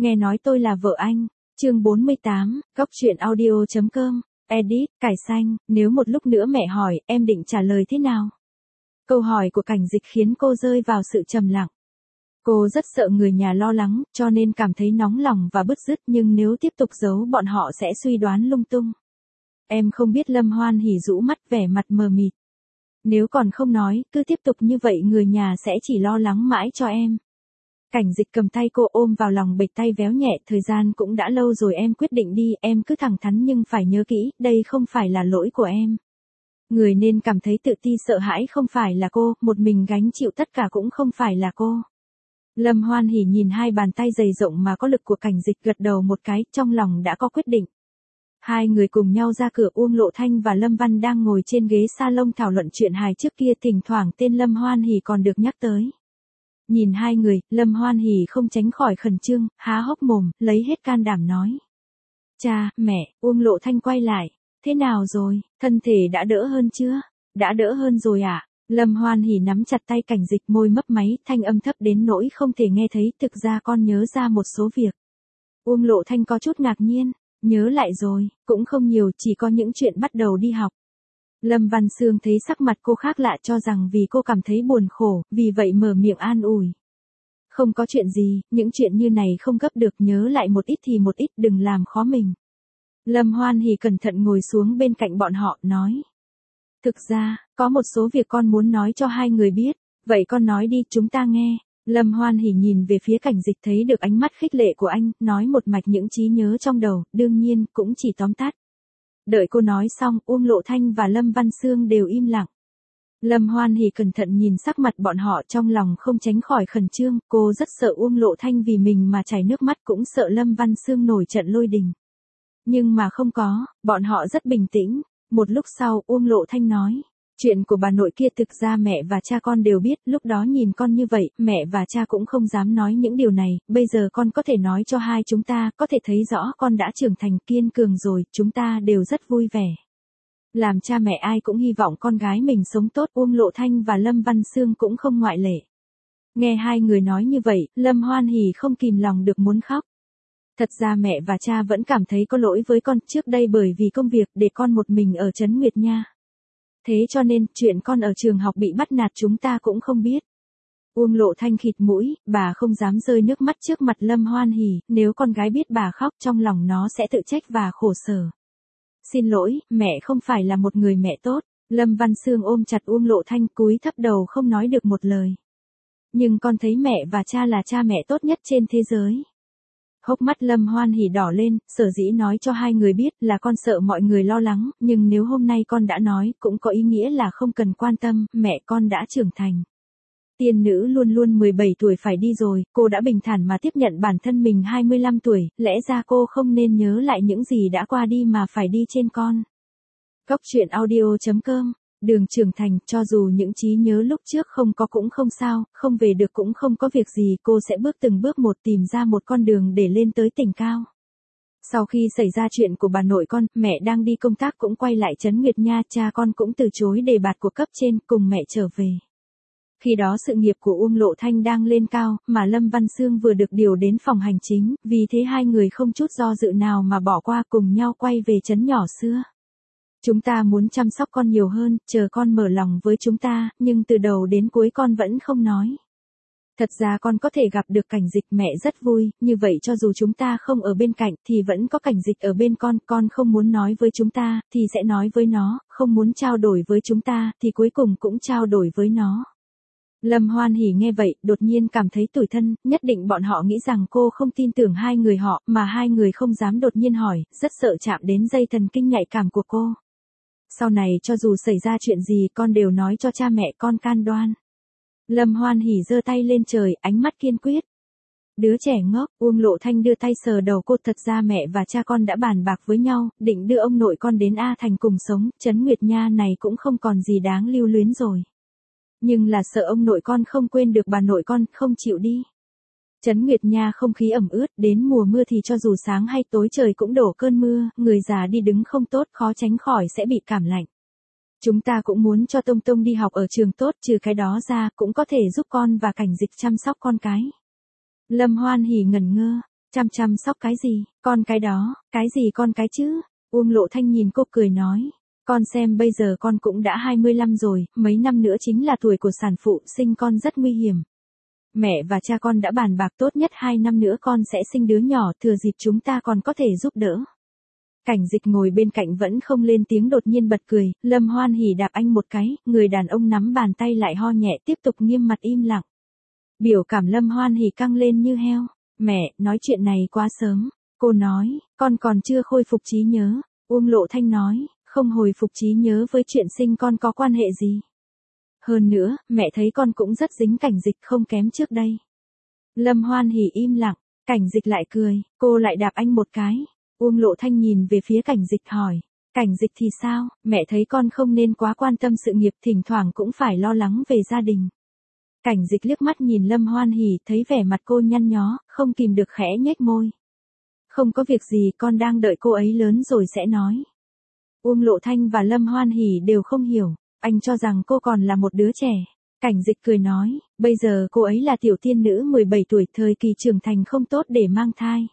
Nghe nói tôi là vợ anh. Chương 48, góc truyện audio.com. Edit, cải xanh, nếu một lúc nữa mẹ hỏi, em định trả lời thế nào? Câu hỏi của Cảnh Dịch khiến cô rơi vào sự trầm lặng. Cô rất sợ người nhà lo lắng, cho nên cảm thấy nóng lòng và bứt rứt, nhưng nếu tiếp tục giấu bọn họ sẽ suy đoán lung tung. Em không biết. Lâm Hoan Hỉ rũ mắt, vẻ mặt mờ mịt. Nếu còn không nói, cứ tiếp tục như vậy người nhà sẽ chỉ lo lắng mãi cho em. Cảnh Dịch cầm tay cô ôm vào lòng, bịch tay véo nhẹ, thời gian cũng đã lâu rồi, em quyết định đi, em cứ thẳng thắn nhưng phải nhớ kỹ, đây không phải là lỗi của em. Người nên cảm thấy tự ti sợ hãi không phải là cô, một mình gánh chịu tất cả cũng không phải là cô. Lâm Hoan Hỉ nhìn hai bàn tay dày rộng mà có lực của Cảnh Dịch, gật đầu một cái, trong lòng đã có quyết định. Hai người cùng nhau ra cửa. Uông Lộ Thanh và Lâm Văn đang ngồi trên ghế salon thảo luận chuyện hài trước kia, thỉnh thoảng tên Lâm Hoan Hỉ còn được nhắc tới. Nhìn hai người, Lâm Hoan Hỉ không tránh khỏi khẩn trương, há hốc mồm, lấy hết can đảm nói. Cha, mẹ. Uông Lộ Thanh quay lại. Thế nào rồi, thân thể đã đỡ hơn chưa? Đã đỡ hơn rồi ạ. Lâm Hoan Hỉ nắm chặt tay Cảnh Dịch, môi mấp máy, thanh âm thấp đến nỗi không thể nghe thấy, thực ra con nhớ ra một số việc. Uông Lộ Thanh có chút ngạc nhiên, nhớ lại rồi, cũng không nhiều, chỉ có những chuyện bắt đầu đi học. Lâm Văn Sương thấy sắc mặt cô khác lạ, cho rằng vì cô cảm thấy buồn khổ, vì vậy mở miệng an ủi. Không có chuyện gì, những chuyện như này không gấp được, nhớ lại một ít thì một ít, đừng làm khó mình. Lâm Hoan Hỉ cẩn thận ngồi xuống bên cạnh bọn họ, nói. Thực ra, có một số việc con muốn nói cho hai người biết, vậy con nói đi, chúng ta nghe. Lâm Hoan Hỉ nhìn về phía Cảnh Dịch, thấy được ánh mắt khích lệ của anh, nói một mạch những trí nhớ trong đầu, đương nhiên, cũng chỉ tóm tắt. Đợi cô nói xong, Uông Lộ Thanh và Lâm Văn Sương đều im lặng. Lâm Hoan Hỉ cẩn thận nhìn sắc mặt bọn họ, trong lòng không tránh khỏi khẩn trương, cô rất sợ Uông Lộ Thanh vì mình mà chảy nước mắt, cũng sợ Lâm Văn Sương nổi trận lôi đình. Nhưng mà không có, bọn họ rất bình tĩnh. Một lúc sau, Uông Lộ Thanh nói. Chuyện của bà nội kia thực ra mẹ và cha con đều biết, lúc đó nhìn con như vậy, mẹ và cha cũng không dám nói những điều này, bây giờ con có thể nói cho hai chúng ta, có thể thấy rõ con đã trưởng thành kiên cường rồi, chúng ta đều rất vui vẻ. Làm cha mẹ ai cũng hy vọng con gái mình sống tốt, Uông Lộ Thanh và Lâm Văn Sương cũng không ngoại lệ. Nghe hai người nói như vậy, Lâm Hoan Hỉ không kìm lòng được muốn khóc. Thật ra mẹ và cha vẫn cảm thấy có lỗi với con trước đây, bởi vì công việc để con một mình ở Trấn Nguyệt Nha. Thế cho nên, chuyện con ở trường học bị bắt nạt chúng ta cũng không biết. Uông Lộ Thanh khịt mũi, bà không dám rơi nước mắt trước mặt Lâm Hoan Hỉ, nếu con gái biết bà khóc trong lòng nó sẽ tự trách và khổ sở. Xin lỗi, mẹ không phải là một người mẹ tốt. Lâm Văn Sương ôm chặt Uông Lộ Thanh, cúi thấp đầu không nói được một lời. Nhưng con thấy mẹ và cha là cha mẹ tốt nhất trên thế giới. Hốc mắt Lâm Hoan Hỉ đỏ lên, sở dĩ nói cho hai người biết là con sợ mọi người lo lắng, nhưng nếu hôm nay con đã nói, cũng có ý nghĩa là không cần quan tâm, mẹ con đã trưởng thành. Tiên nữ luôn luôn 17 tuổi phải đi rồi, cô đã bình thản mà tiếp nhận bản thân mình 25 tuổi, lẽ ra cô không nên nhớ lại những gì đã qua đi mà phải đi trên con. Góc truyện audio.com. Đường trưởng thành, cho dù những trí nhớ lúc trước không có cũng không sao, không về được cũng không có việc gì, cô sẽ bước từng bước một tìm ra một con đường để lên tới đỉnh cao. Sau khi xảy ra chuyện của bà nội con, mẹ đang đi công tác cũng quay lại Trấn Nguyệt Nha, cha con cũng từ chối đề bạt của cấp trên, cùng mẹ trở về. Khi đó sự nghiệp của Uông Lộ Thanh đang lên cao, mà Lâm Văn Sương vừa được điều đến phòng hành chính, vì thế hai người không chút do dự nào mà bỏ qua, cùng nhau quay về trấn nhỏ xưa. Chúng ta muốn chăm sóc con nhiều hơn, chờ con mở lòng với chúng ta, nhưng từ đầu đến cuối con vẫn không nói. Thật ra con có thể gặp được Cảnh Dịch, mẹ rất vui, như vậy cho dù chúng ta không ở bên cạnh thì vẫn có Cảnh Dịch ở bên con không muốn nói với chúng ta, thì sẽ nói với nó, không muốn trao đổi với chúng ta, thì cuối cùng cũng trao đổi với nó. Lâm Hoan Hỉ nghe vậy, đột nhiên cảm thấy tủi thân, nhất định bọn họ nghĩ rằng cô không tin tưởng hai người họ, mà hai người không dám đột nhiên hỏi, rất sợ chạm đến dây thần kinh nhạy cảm của cô. Sau này cho dù xảy ra chuyện gì con đều nói cho cha mẹ, con can đoan. Lâm Hoan Hỉ giơ tay lên trời, ánh mắt kiên quyết. Đứa trẻ ngốc. Uông Lộ Thanh đưa tay sờ đầu cô, thật ra mẹ và cha con đã bàn bạc với nhau, định đưa ông nội con đến A Thành cùng sống, Trấn Nguyệt Nha này cũng không còn gì đáng lưu luyến rồi. Nhưng là sợ ông nội con không quên được bà nội con, không chịu đi. Trấn Nguyệt Nha không khí ẩm ướt, đến mùa mưa thì cho dù sáng hay tối trời cũng đổ cơn mưa, người già đi đứng không tốt, khó tránh khỏi sẽ bị cảm lạnh. Chúng ta cũng muốn cho Tông Tông đi học ở trường tốt, trừ cái đó ra, cũng có thể giúp con và Cảnh Dịch chăm sóc con cái. Lâm Hoan Hỉ ngẩn ngơ. Chăm sóc cái gì, con cái đó, cái gì con cái chứ? Uông Lộ Thanh nhìn cô cười nói. Con xem bây giờ con cũng đã 25 rồi, mấy năm nữa chính là tuổi của sản phụ, sinh con rất nguy hiểm. Mẹ và cha con đã bàn bạc tốt nhất 2 năm nữa con sẽ sinh đứa nhỏ, thừa dịp chúng ta còn có thể giúp đỡ. Cảnh Dịch ngồi bên cạnh vẫn không lên tiếng, đột nhiên bật cười, Lâm Hoan Hỉ đạp anh một cái, người đàn ông nắm bàn tay lại ho nhẹ, tiếp tục nghiêm mặt im lặng. Biểu cảm Lâm Hoan Hỉ căng lên như heo. Mẹ, nói chuyện này quá sớm. Cô nói, con còn chưa khôi phục trí nhớ. Uông Lộ Thanh nói, không hồi phục trí nhớ với chuyện sinh con có quan hệ gì. Hơn nữa, mẹ thấy con cũng rất dính Cảnh Dịch, không kém trước đây. Lâm Hoan Hỉ im lặng, Cảnh Dịch lại cười, cô lại đạp anh một cái. Uông Lộ Thanh nhìn về phía Cảnh Dịch hỏi, Cảnh Dịch thì sao, mẹ thấy con không nên quá quan tâm sự nghiệp, thỉnh thoảng cũng phải lo lắng về gia đình. Cảnh Dịch liếc mắt nhìn Lâm Hoan Hỉ, thấy vẻ mặt cô nhăn nhó, không kìm được khẽ nhếch môi. Không có việc gì, con đang đợi cô ấy lớn rồi sẽ nói. Uông Lộ Thanh và Lâm Hoan Hỉ đều không hiểu, anh cho rằng cô còn là một đứa trẻ. Cảnh Dịch cười nói, bây giờ cô ấy là tiểu tiên nữ 17 tuổi, thời kỳ trưởng thành không tốt để mang thai.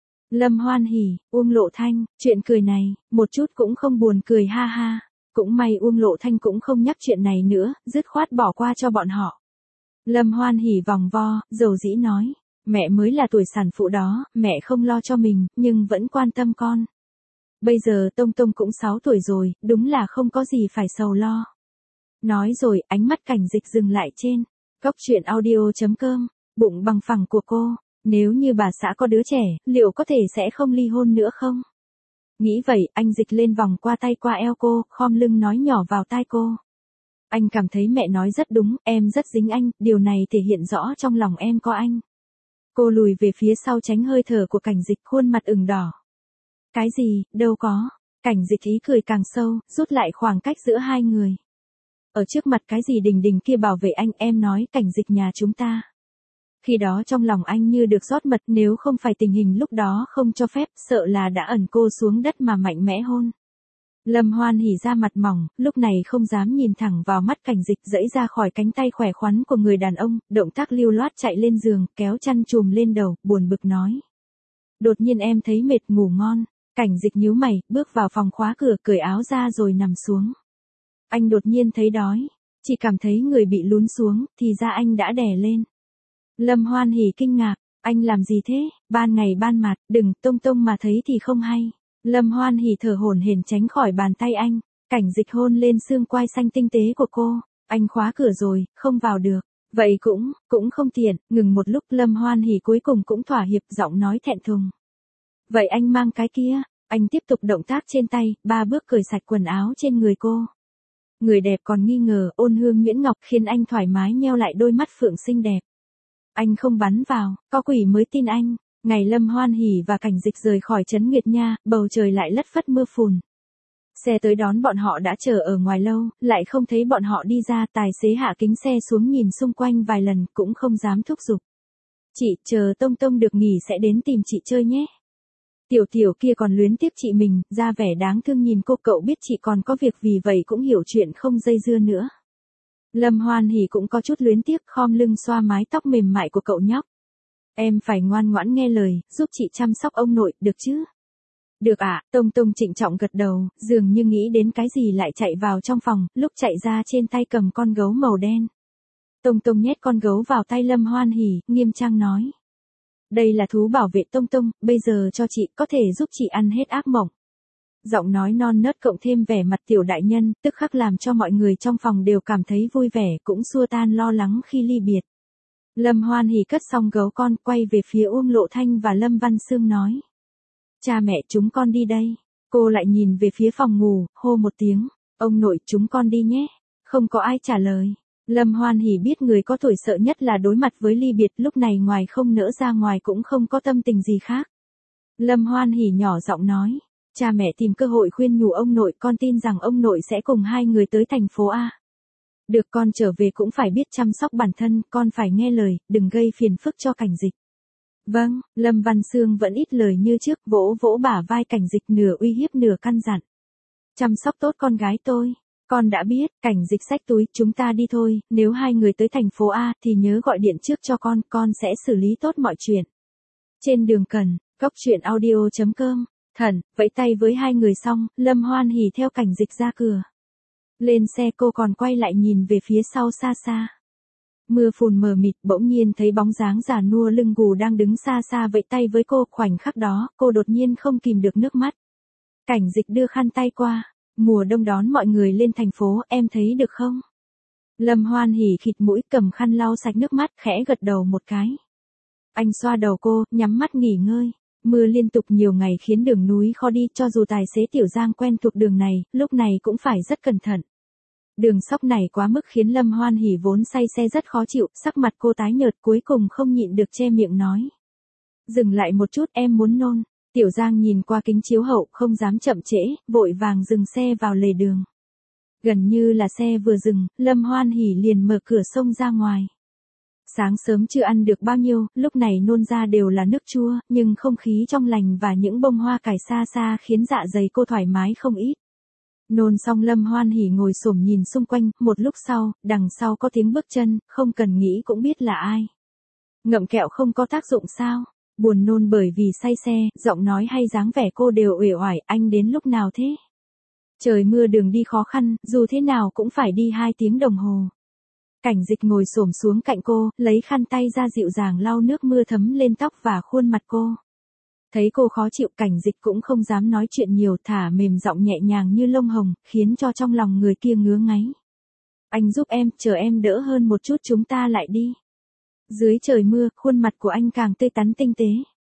Lâm Hoan Hỉ, Uông Lộ Thanh, chuyện cười này, một chút cũng không buồn cười, ha ha. Cũng may Uông Lộ Thanh cũng không nhắc chuyện này nữa, dứt khoát bỏ qua cho bọn họ. Lâm Hoan Hỉ vòng vo, dầu dĩ nói, mẹ mới là tuổi sản phụ đó, mẹ không lo cho mình, nhưng vẫn quan tâm con. Bây giờ Tông Tông cũng 6 tuổi rồi, đúng là không có gì phải sầu lo. Nói rồi, ánh mắt Cảnh Dịch dừng lại trên góc truyện audio.com, bụng bằng phẳng của cô. Nếu như bà xã có đứa trẻ, liệu có thể sẽ không ly hôn nữa không? Nghĩ vậy, anh Dịch lên vòng qua tay qua eo cô, khom lưng nói nhỏ vào tai cô. Anh cảm thấy mẹ nói rất đúng, em rất dính anh, điều này thể hiện rõ trong lòng em có anh. Cô lùi về phía sau tránh hơi thở của Cảnh Dịch, khuôn mặt ửng đỏ. Cái gì, đâu có. Cảnh Dịch ý cười càng sâu, rút lại khoảng cách giữa hai người. Ở trước mặt cái gì đình đình kia bảo vệ anh, em nói Cảnh Dịch nhà chúng ta. Khi đó trong lòng anh như được rót mật, nếu không phải tình hình lúc đó không cho phép, sợ là đã ẩn cô xuống đất mà mạnh mẽ hôn. Lâm Hoan Hỉ ra mặt mỏng, lúc này không dám nhìn thẳng vào mắt Cảnh Dịch, giãy ra khỏi cánh tay khỏe khoắn của người đàn ông, động tác lưu loát chạy lên giường, kéo chăn trùm lên đầu, buồn bực nói. Đột nhiên em thấy mệt, ngủ ngon. Cảnh Dịch nhíu mày, bước vào phòng khóa cửa, cởi áo ra rồi nằm xuống. Anh đột nhiên thấy đói, chỉ cảm thấy người bị lún xuống, thì ra anh đã đè lên. Lâm Hoan Hỉ kinh ngạc, anh làm gì thế, ban ngày ban mặt, đừng, Tông Tông mà thấy thì không hay. Lâm Hoan Hỉ thở hổn hển tránh khỏi bàn tay anh, Cảnh Dịch hôn lên xương quai xanh tinh tế của cô, anh khóa cửa rồi, không vào được. Vậy cũng không tiện, ngừng một lúc Lâm Hoan Hỉ cuối cùng cũng thỏa hiệp, giọng nói thẹn thùng. Vậy anh mang cái kia, anh tiếp tục động tác trên tay, 3 bước cởi sạch quần áo trên người cô. Người đẹp còn nghi ngờ, ôn hương nhuyễn ngọc khiến anh thoải mái nheo lại đôi mắt phượng xinh đẹp. Anh không bắn vào, có quỷ mới tin anh. Ngày Lâm Hoan Hỉ và Cảnh Dịch rời khỏi trấn Nguyệt Nha, bầu trời lại lất phất mưa phùn. Xe tới đón bọn họ đã chờ ở ngoài lâu, lại không thấy bọn họ đi ra, tài xế hạ kính xe xuống nhìn xung quanh vài lần, cũng không dám thúc giục. Chị, chờ Tông Tông được nghỉ sẽ đến tìm chị chơi nhé. Tiểu tiểu kia còn luyến tiếc chị mình, ra vẻ đáng thương nhìn cô, cậu biết chị còn có việc, vì vậy cũng hiểu chuyện không dây dưa nữa. Lâm Hoan Hỉ cũng có chút luyến tiếc, khom lưng xoa mái tóc mềm mại của cậu nhóc. Em phải ngoan ngoãn nghe lời, giúp chị chăm sóc ông nội, được chứ? Được ạ, Tông Tông trịnh trọng gật đầu, dường như nghĩ đến cái gì lại chạy vào trong phòng, lúc chạy ra trên tay cầm con gấu màu đen. Tông Tông nhét con gấu vào tay Lâm Hoan Hỉ, nghiêm trang nói. Đây là thú bảo vệ Tông Tông, bây giờ cho chị, có thể giúp chị ăn hết ác mộng. Giọng nói non nớt cộng thêm vẻ mặt tiểu đại nhân, tức khắc làm cho mọi người trong phòng đều cảm thấy vui vẻ, cũng xua tan lo lắng khi ly biệt. Lâm Hoan Hỉ cất xong gấu con, quay về phía Uông Lộ Thanh và Lâm Văn Sương nói. Cha mẹ, chúng con đi đây. Cô lại nhìn về phía phòng ngủ, hô một tiếng. Ông nội, chúng con đi nhé. Không có ai trả lời. Lâm Hoan Hỉ biết người có tuổi sợ nhất là đối mặt với ly biệt, lúc này ngoài không nỡ ra ngoài cũng không có tâm tình gì khác. Lâm Hoan Hỉ nhỏ giọng nói. Cha mẹ tìm cơ hội khuyên nhủ ông nội, con tin rằng ông nội sẽ cùng hai người tới thành phố A. Được, con trở về cũng phải biết chăm sóc bản thân, con phải nghe lời, đừng gây phiền phức cho Cảnh Dịch. Vâng, Lâm Văn Sương vẫn ít lời như trước, vỗ vỗ bả vai Cảnh Dịch, nửa uy hiếp nửa căn dặn. Chăm sóc tốt con gái tôi. Con đã biết. Cảnh Dịch xách túi, chúng ta đi thôi, nếu hai người tới thành phố A thì nhớ gọi điện trước cho con sẽ xử lý tốt mọi chuyện. Trên đường cần, góc chuyện audio.com. Thần, vẫy tay với hai người xong, Lâm Hoan Hỉ theo Cảnh Dịch ra cửa. Lên xe cô còn quay lại nhìn về phía sau xa xa. Mưa phùn mờ mịt, bỗng nhiên thấy bóng dáng già nua lưng gù đang đứng xa xa vẫy tay với cô. Khoảnh khắc đó, cô đột nhiên không kìm được nước mắt. Cảnh Dịch đưa khăn tay qua. Mùa đông đón mọi người lên thành phố, em thấy được không? Lâm Hoan Hỉ khịt mũi, cầm khăn lau sạch nước mắt, khẽ gật đầu một cái. Anh xoa đầu cô, nhắm mắt nghỉ ngơi. Mưa liên tục nhiều ngày khiến đường núi khó đi, cho dù tài xế Tiểu Giang quen thuộc đường này, lúc này cũng phải rất cẩn thận. Đường sóc này quá mức khiến Lâm Hoan Hỉ vốn say xe rất khó chịu, sắc mặt cô tái nhợt, cuối cùng không nhịn được che miệng nói. Dừng lại một chút, em muốn nôn. Tiểu Giang nhìn qua kính chiếu hậu, không dám chậm trễ, vội vàng dừng xe vào lề đường. Gần như là xe vừa dừng, Lâm Hoan Hỉ liền mở cửa xông ra ngoài. Sáng sớm chưa ăn được bao nhiêu, lúc này nôn ra đều là nước chua, nhưng không khí trong lành và những bông hoa cải xa xa khiến dạ dày cô thoải mái không ít. Nôn xong Lâm Hoan Hỉ ngồi xổm nhìn xung quanh, một lúc sau, đằng sau có tiếng bước chân, không cần nghĩ cũng biết là ai. Ngậm kẹo không có tác dụng sao? Buồn nôn bởi vì say xe, giọng nói hay dáng vẻ cô đều uể oải, anh đến lúc nào thế? Trời mưa đường đi khó khăn, dù thế nào cũng phải đi 2 tiếng đồng hồ. Cảnh Dịch ngồi xổm xuống cạnh cô, lấy khăn tay ra dịu dàng lau nước mưa thấm lên tóc và khuôn mặt cô. Thấy cô khó chịu, Cảnh Dịch cũng không dám nói chuyện nhiều, thả mềm giọng nhẹ nhàng như lông hồng, khiến cho trong lòng người kia ngứa ngáy. Anh giúp em, chờ em đỡ hơn một chút chúng ta lại đi. Dưới trời mưa, khuôn mặt của anh càng tươi tắn tinh tế.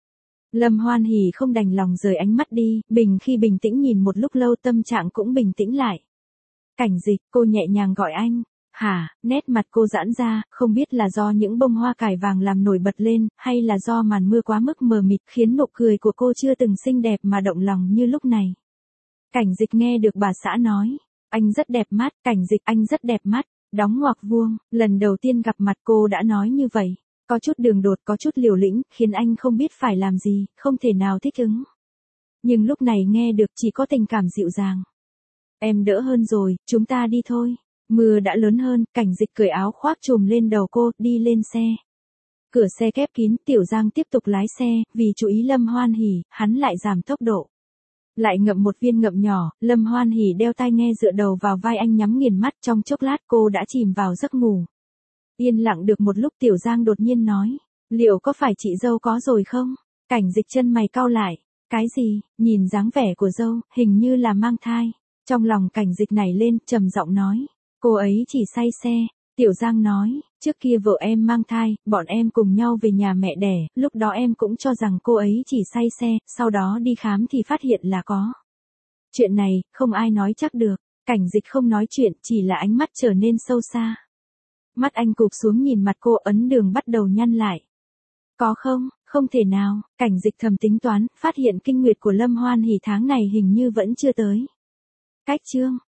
Lâm Hoan Hỉ không đành lòng rời ánh mắt đi, khi bình tĩnh nhìn một lúc lâu tâm trạng cũng bình tĩnh lại. Cảnh Dịch, cô nhẹ nhàng gọi anh. Hả, nét mặt cô giãn ra, không biết là do những bông hoa cải vàng làm nổi bật lên, hay là do màn mưa quá mức mờ mịt khiến nụ cười của cô chưa từng xinh đẹp mà động lòng như lúc này. Cảnh Dịch nghe được bà xã nói, anh rất đẹp mắt, Cảnh Dịch anh rất đẹp mắt, đóng ngoặc vuông, lần đầu tiên gặp mặt cô đã nói như vậy, có chút đường đột, có chút liều lĩnh, khiến anh không biết phải làm gì, không thể nào thích ứng. Nhưng lúc này nghe được chỉ có tình cảm dịu dàng. Em đỡ hơn rồi, chúng ta đi thôi. Mưa đã lớn hơn, Cảnh Dịch cởi áo khoác trùm lên đầu cô, đi lên xe. Cửa xe khép kín, Tiểu Giang tiếp tục lái xe, vì chú ý Lâm Hoan Hỉ, hắn lại giảm tốc độ. Lại ngậm một viên ngậm nhỏ, Lâm Hoan Hỉ đeo tai nghe dựa đầu vào vai anh nhắm nghiền mắt, trong chốc lát cô đã chìm vào giấc ngủ. Yên lặng được một lúc Tiểu Giang đột nhiên nói, liệu có phải chị dâu có rồi không? Cảnh Dịch chân mày cau lại, cái gì, nhìn dáng vẻ của dâu, hình như là mang thai. Trong lòng Cảnh Dịch nảy lên, trầm giọng nói. Cô ấy chỉ say xe, Tiểu Giang nói, trước kia vợ em mang thai, bọn em cùng nhau về nhà mẹ đẻ, lúc đó em cũng cho rằng cô ấy chỉ say xe, sau đó đi khám thì phát hiện là có. Chuyện này, không ai nói chắc được, Cảnh Dịch không nói chuyện, chỉ là ánh mắt trở nên sâu xa. Mắt anh cụp xuống nhìn mặt cô, ấn đường bắt đầu nhăn lại. Có không, không thể nào, Cảnh Dịch thầm tính toán, phát hiện kinh nguyệt của Lâm Hoan Hỉ tháng này hình như vẫn chưa tới. Cách chương